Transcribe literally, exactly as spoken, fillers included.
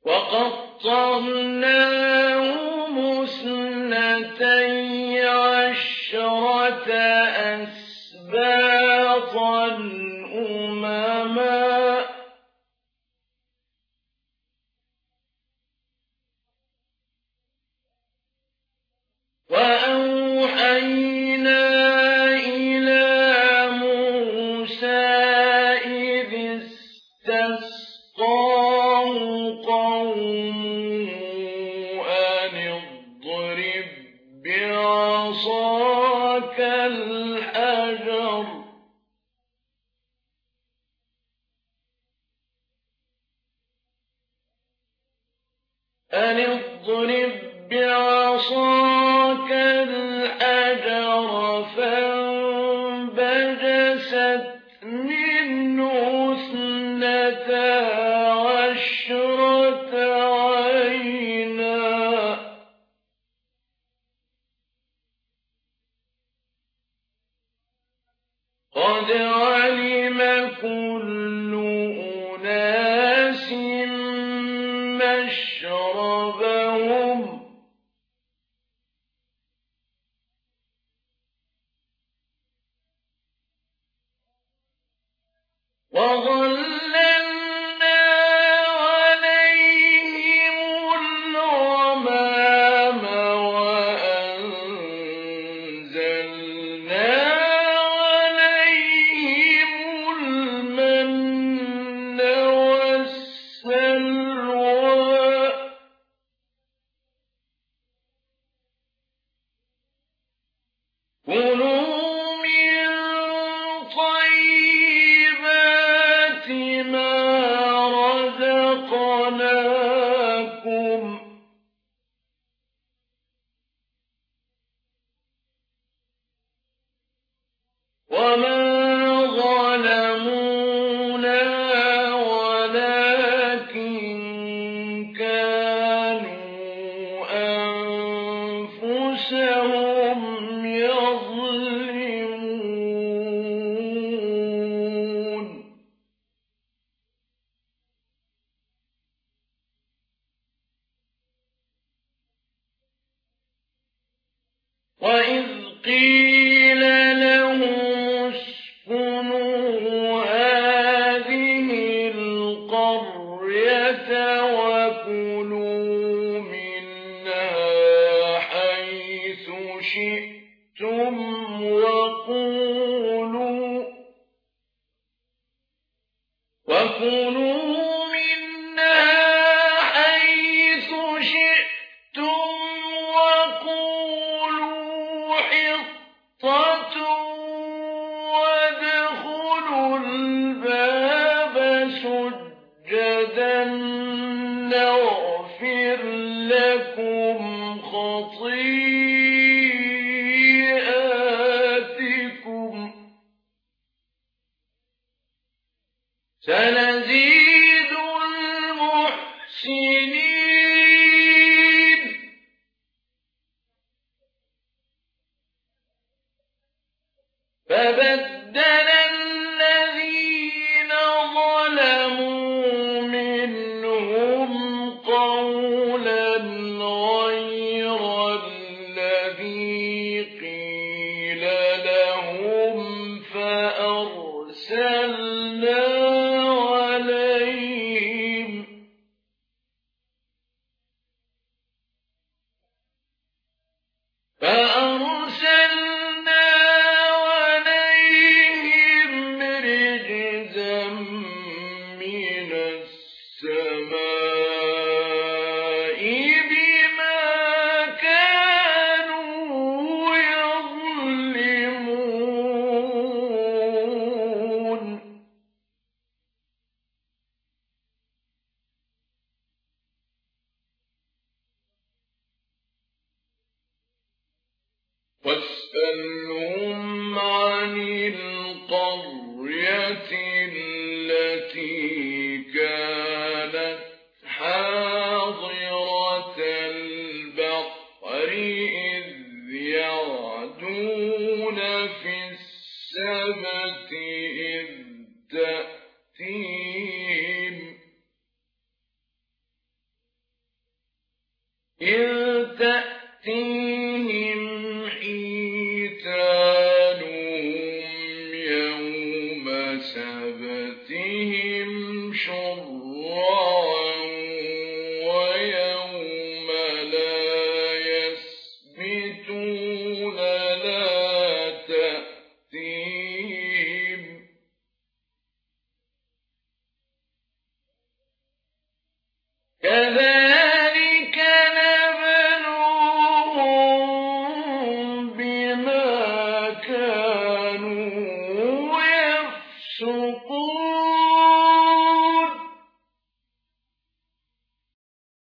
وَقَطَّعْنَاهُمُ اثْنَتَيْ عَشْرَةَ أَسْبَاطًا أُمَمًا وَأَوْحَيْنَا إِلَىٰ مُوسَىٰ إِذِ اسْتَسْقَاهُ قَوْمُهُ أَنِ اضْرِب بِّعَصَاكَ الْحَجَرَ ۖ أَنِ اضْرِب بِّعَصَاكَ الْحَجَرَ ۖ فَانبَجَسَتْ مِنْهُ اثْنَتَا عَشْرَةَ عَيْنًا ۖ قَدْ عَلِمَ كُلُّ أُنَاسٍ مَّشْرَبَهُمْ ۖ وَظَلَّلْنَا عَلَيْهِمُ الْغَمَامَ وَأَنزَلْنَا عَلَيْهِمُ الْمَنَّ وَالسَّلْوَىٰ ۖ كُلُوا مِن طَيِّبَاتِ مَا رَزَقْنَاكُمْ ۚ وَمَا ظَلَمُونَا وَلَٰكِن كَانُوا أَنفُسَهُمْ يَظْلِمُونَ وَإِذْ قِيلَ لَهُمُ اسْكُنُوا هَٰذِهِ الْقَرْيَةَ وَكُلُوا مِنْهَا حَيْثُ شِئْتُمْ وَقُولُوا وَكُلُوا مِنْهَا حَيْثُ شِئْتُمْ وَقُولُوا حِطَّةٌ وَادْخُلُوا الْبَابَ سُجَّدًا نَّغْفِرْ لَكُمْ خَطِيئَاتِكُمْ ۚ سَنَزِيدُ الْمُحْسِنِينَ فَبَدَّلَ الَّذِينَ ظَلَمُوا مِنْهُمْ قَوْلًا إذ تأتي